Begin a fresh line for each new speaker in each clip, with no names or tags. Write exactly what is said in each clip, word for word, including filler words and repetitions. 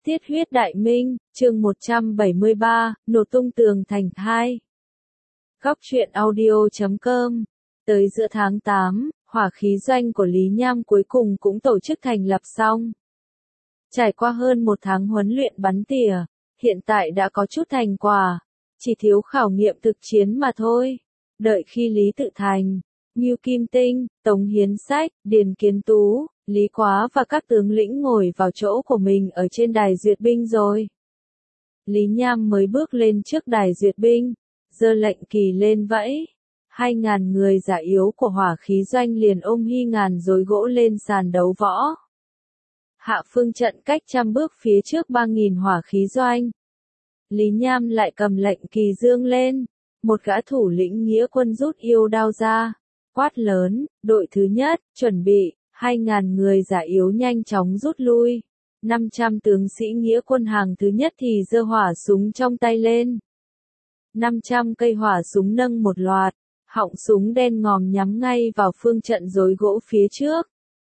Tiết huyết đại minh, chương một trăm bảy mươi ba, nổ tung tường thành hai. Góc truyện audio chấm com. Tới giữa tháng tám, hỏa khí doanh của Lý Nham cuối cùng cũng tổ chức thành lập xong. Trải qua hơn một tháng huấn luyện bắn tỉa, hiện tại đã có chút thành quả, chỉ thiếu khảo nghiệm thực chiến mà thôi. Đợi khi Lý Tự Thành, Ngưu Kim Tinh, Tống Hiến Sách, Điền Kiến Tú, Lý Quá và các tướng lĩnh ngồi vào chỗ của mình ở trên đài duyệt binh rồi. Lý Nham mới bước lên trước đài duyệt binh, giơ lệnh kỳ lên vẫy. Hai ngàn người giả yếu của hỏa khí doanh liền ôm hy ngàn rối gỗ lên sàn đấu võ. Hạ phương trận cách trăm bước phía trước ba nghìn hỏa khí doanh. Lý Nham lại cầm lệnh kỳ dương lên, một gã thủ lĩnh nghĩa quân rút yêu đao ra, quát lớn, đội thứ nhất, chuẩn bị. Hai ngàn người giả yếu nhanh chóng rút lui. Năm trăm tướng sĩ nghĩa quân hàng thứ nhất thì giơ hỏa súng trong tay lên. Năm trăm cây hỏa súng nâng một loạt, họng súng đen ngòm nhắm ngay vào phương trận rối gỗ phía trước.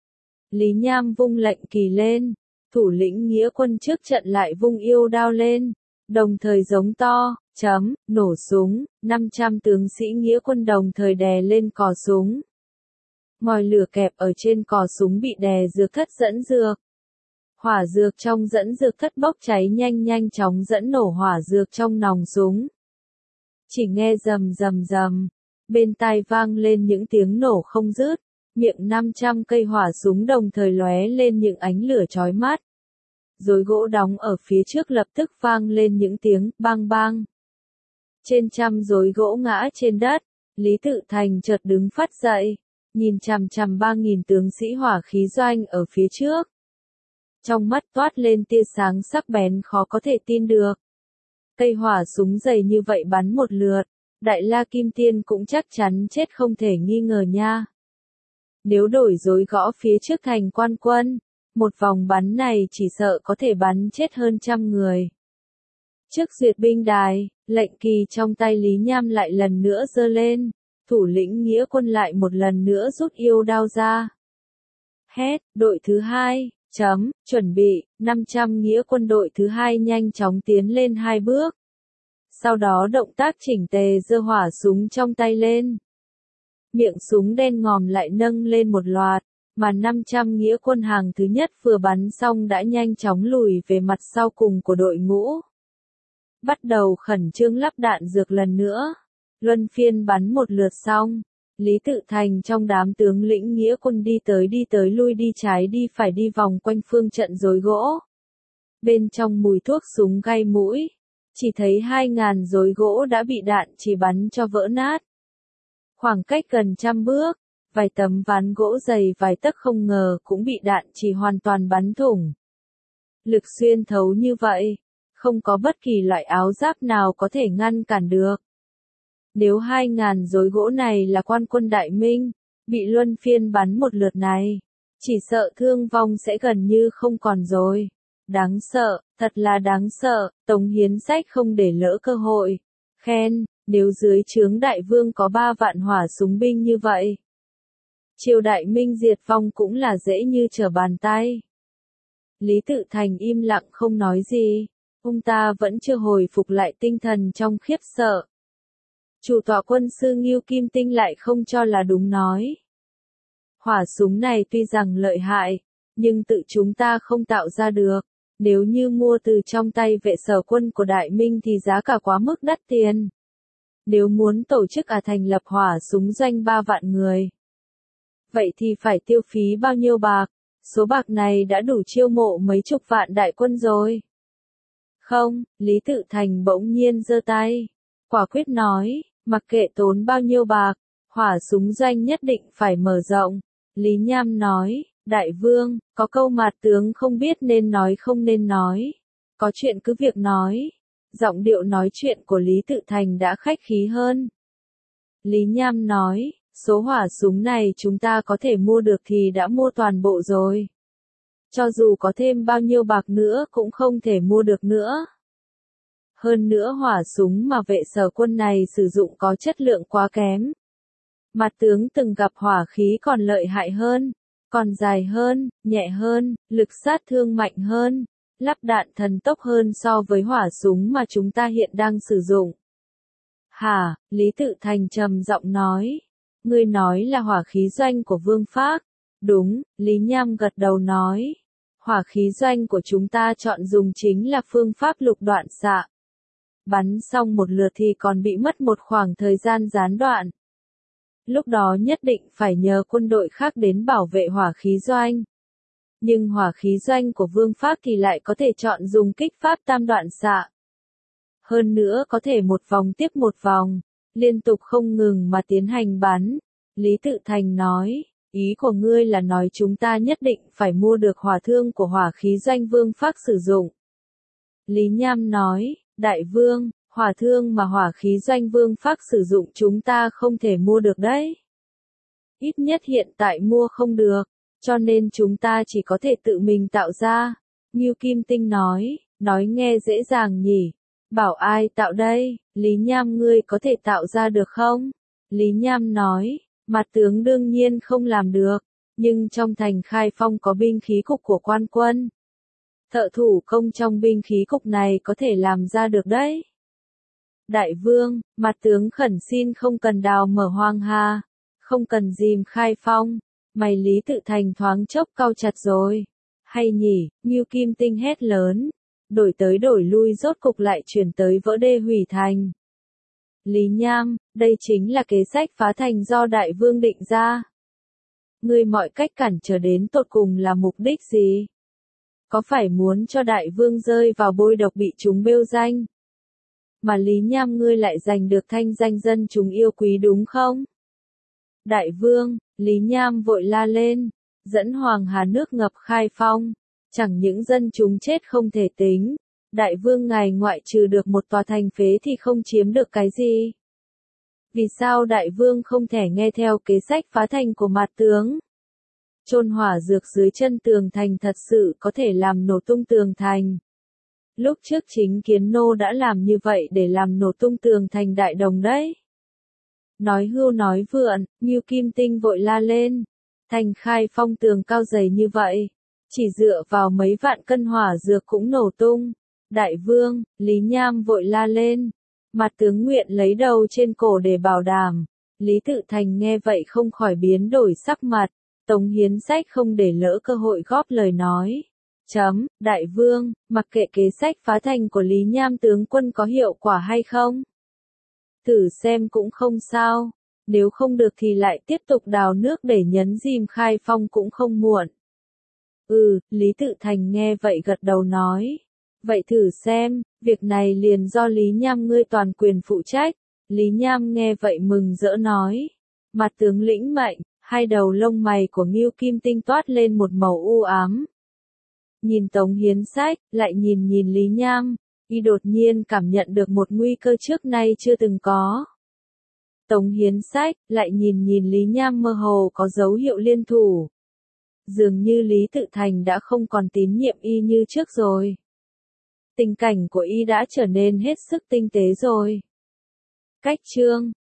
Lý Nham vung lệnh kỳ lên, thủ lĩnh nghĩa quân trước trận lại vung yêu đao lên, đồng thời giống to, chấm, nổ súng. Năm trăm tướng sĩ nghĩa quân đồng thời đè lên cò súng. Ngòi lửa kẹp ở trên cò súng bị đè dược thất dẫn dược. Hỏa dược trong dẫn dược thất bốc cháy nhanh nhanh chóng dẫn nổ hỏa dược trong nòng súng. Chỉ nghe rầm rầm rầm, bên tai vang lên những tiếng nổ không dứt, miệng năm trăm cây hỏa súng đồng thời lóe lên những ánh lửa chói mắt. Rối gỗ đóng ở phía trước lập tức vang lên những tiếng bang bang. Trên trăm rối gỗ ngã trên đất, Lý Tự Thành chợt đứng phắt dậy, nhìn chằm chằm ba nghìn tướng sĩ hỏa khí doanh ở phía trước. Trong mắt toát lên tia sáng sắc bén khó có thể tin được. Cây hỏa súng dày như vậy bắn một lượt, Đại La Kim Tiên cũng chắc chắn chết không thể nghi ngờ nha. Nếu đổi rối gõ phía trước thành quan quân, một vòng bắn này chỉ sợ có thể bắn chết hơn trăm người. Trước duyệt binh đài, lệnh kỳ trong tay Lý Nham lại lần nữa giơ lên. Thủ lĩnh nghĩa quân lại một lần nữa rút yêu đao ra. Hét, đội thứ hai, chấm, chuẩn bị, năm trăm nghĩa quân đội thứ hai nhanh chóng tiến lên hai bước. Sau đó động tác chỉnh tề giơ hỏa súng trong tay lên. Miệng súng đen ngòm lại nâng lên một loạt, mà năm trăm nghĩa quân hàng thứ nhất vừa bắn xong đã nhanh chóng lùi về mặt sau cùng của đội ngũ. Bắt đầu khẩn trương lắp đạn dược lần nữa. Luân phiên bắn một lượt xong, Lý Tự Thành trong đám tướng lĩnh nghĩa quân đi tới đi tới lui đi trái đi phải đi vòng quanh phương trận rối gỗ. Bên trong mùi thuốc súng gay mũi, chỉ thấy hai ngàn rối gỗ đã bị đạn chỉ bắn cho vỡ nát. Khoảng cách gần trăm bước, vài tấm ván gỗ dày vài tấc không ngờ cũng bị đạn chỉ hoàn toàn bắn thủng. Lực xuyên thấu như vậy, không có bất kỳ loại áo giáp nào có thể ngăn cản được. Nếu hai ngàn rối gỗ này là quan quân Đại Minh, bị luân phiên bắn một lượt này, chỉ sợ thương vong sẽ gần như không còn rồi. Đáng sợ, thật là đáng sợ, Tống Hiến Sách không để lỡ cơ hội. Khen, nếu dưới trướng đại vương có ba vạn hỏa súng binh như vậy, triều Đại Minh diệt vong cũng là dễ như trở bàn tay. Lý Tự Thành im lặng không nói gì, ông ta vẫn chưa hồi phục lại tinh thần trong khiếp sợ. Chủ tọa quân sư Ngưu Kim Tinh lại không cho là đúng nói. Hỏa súng này tuy rằng lợi hại, nhưng tự chúng ta không tạo ra được. Nếu như mua từ trong tay vệ sở quân của Đại Minh thì giá cả quá mức đắt tiền. Nếu muốn tổ chức à thành lập hỏa súng doanh ba vạn người, vậy thì phải tiêu phí bao nhiêu bạc? Số bạc này đã đủ chiêu mộ mấy chục vạn đại quân rồi. Không, Lý Tự Thành bỗng nhiên giơ tay, quả quyết nói. Mặc kệ tốn bao nhiêu bạc, hỏa súng doanh nhất định phải mở rộng. Lý Nham nói, đại vương, có câu mạt tướng không biết nên nói không nên nói. Có chuyện cứ việc nói. Giọng điệu nói chuyện của Lý Tự Thành đã khách khí hơn. Lý Nham nói, số hỏa súng này chúng ta có thể mua được thì đã mua toàn bộ rồi. Cho dù có thêm bao nhiêu bạc nữa cũng không thể mua được nữa. Hơn nữa hỏa súng mà vệ sở quân này sử dụng có chất lượng quá kém. Mặt tướng từng gặp hỏa khí còn lợi hại hơn, còn dài hơn, nhẹ hơn, lực sát thương mạnh hơn. lắp đạn thần tốc hơn so với hỏa súng mà chúng ta hiện đang sử dụng. Hả, Lý Tự Thành trầm giọng nói. Ngươi nói là hỏa khí doanh của Vương Phác. Đúng, Lý Nham gật đầu nói. Hỏa khí doanh của chúng ta chọn dùng chính là phương pháp lục đoạn xạ. Bắn xong một lượt thì còn bị mất một khoảng thời gian gián đoạn. Lúc đó nhất định phải nhờ quân đội khác đến bảo vệ hỏa khí doanh. Nhưng hỏa khí doanh của Vương Phác thì lại có thể chọn dùng kích pháp tam đoạn xạ. Hơn nữa có thể một vòng tiếp một vòng, liên tục không ngừng mà tiến hành bắn. Lý Tự Thành nói, ý của ngươi là nói chúng ta nhất định phải mua được hỏa thương của hỏa khí doanh Vương Phác sử dụng. Lý Nham nói, Đại Vương, hỏa thương mà hỏa khí doanh Vương Phác sử dụng chúng ta không thể mua được đấy. Ít nhất hiện tại mua không được, cho nên chúng ta chỉ có thể tự mình tạo ra. Ngưu Kim Tinh nói, nói nghe dễ dàng nhỉ. Bảo ai tạo đây, Lý Nham ngươi có thể tạo ra được không? Lý Nham nói, mặt tướng đương nhiên không làm được, nhưng trong thành Khai Phong có binh khí cục của quan quân. Thợ thủ công trong binh khí cục này có thể làm ra được đấy. Đại Vương, mặt tướng khẩn xin không cần đào mở Hoang Hà, không cần dìm Khai Phong. Mày Lý Tự Thành thoáng chốc cau chặt rồi. Hay nhỉ, Ngưu Kim Tinh hét lớn. Đổi tới đổi lui rốt cục lại chuyển tới vỡ đê hủy thành. Lý Nham, đây chính là kế sách phá thành do Đại Vương định ra. Ngươi mọi cách cản trở đến tột cùng là mục đích gì? Có phải muốn cho Đại Vương rơi vào bôi độc bị chúng bêu danh? Mà Lý Nham ngươi lại giành được thanh danh dân chúng yêu quý đúng không? Đại Vương, Lý Nham vội la lên, dẫn Hoàng Hà nước ngập Khai Phong. Chẳng những dân chúng chết không thể tính, Đại Vương ngài ngoại trừ được một tòa thành phế thì không chiếm được cái gì. Vì sao Đại Vương không thể nghe theo kế sách phá thành của mặt tướng? Chôn hỏa dược dưới chân tường thành thật sự có thể làm nổ tung tường thành. Lúc trước chính Kiến Nô đã làm như vậy để làm nổ tung tường thành Đại Đồng đấy. Nói hưu nói vượn, Ngưu Kim Tinh vội la lên. Thành Khai Phong tường cao dày như vậy. Chỉ dựa vào mấy vạn cân hỏa dược cũng nổ tung. Đại Vương, Lý Nham vội la lên. Mặt tướng nguyện lấy đầu trên cổ để bảo đảm. Lý Tự Thành nghe vậy không khỏi biến đổi sắc mặt. Tống Hiến Sách không để lỡ cơ hội góp lời nói. Chấm, Đại Vương, mặc kệ kế sách phá thành của Lý Nham tướng quân có hiệu quả hay không. Thử xem cũng không sao. Nếu không được thì lại tiếp tục đào nước để nhấn dìm Khai Phong cũng không muộn. Ừ, Lý Tự Thành nghe vậy gật đầu nói. Vậy thử xem, việc này liền do Lý Nham ngươi toàn quyền phụ trách. Lý Nham nghe vậy mừng rỡ nói. Mặt tướng lĩnh mệnh, hai đầu lông mày của Ngưu Kim Tinh toát lên một màu u ám. Nhìn Tống Hiến Sách, lại nhìn nhìn Lý Nham, y đột nhiên cảm nhận được một nguy cơ trước nay chưa từng có. Tống Hiến Sách, lại nhìn nhìn Lý Nham mơ hồ có dấu hiệu liên thủ. Dường như Lý Tự Thành đã không còn tín nhiệm y như trước rồi. Tình cảnh của y đã trở nên hết sức tinh tế rồi. Cách chương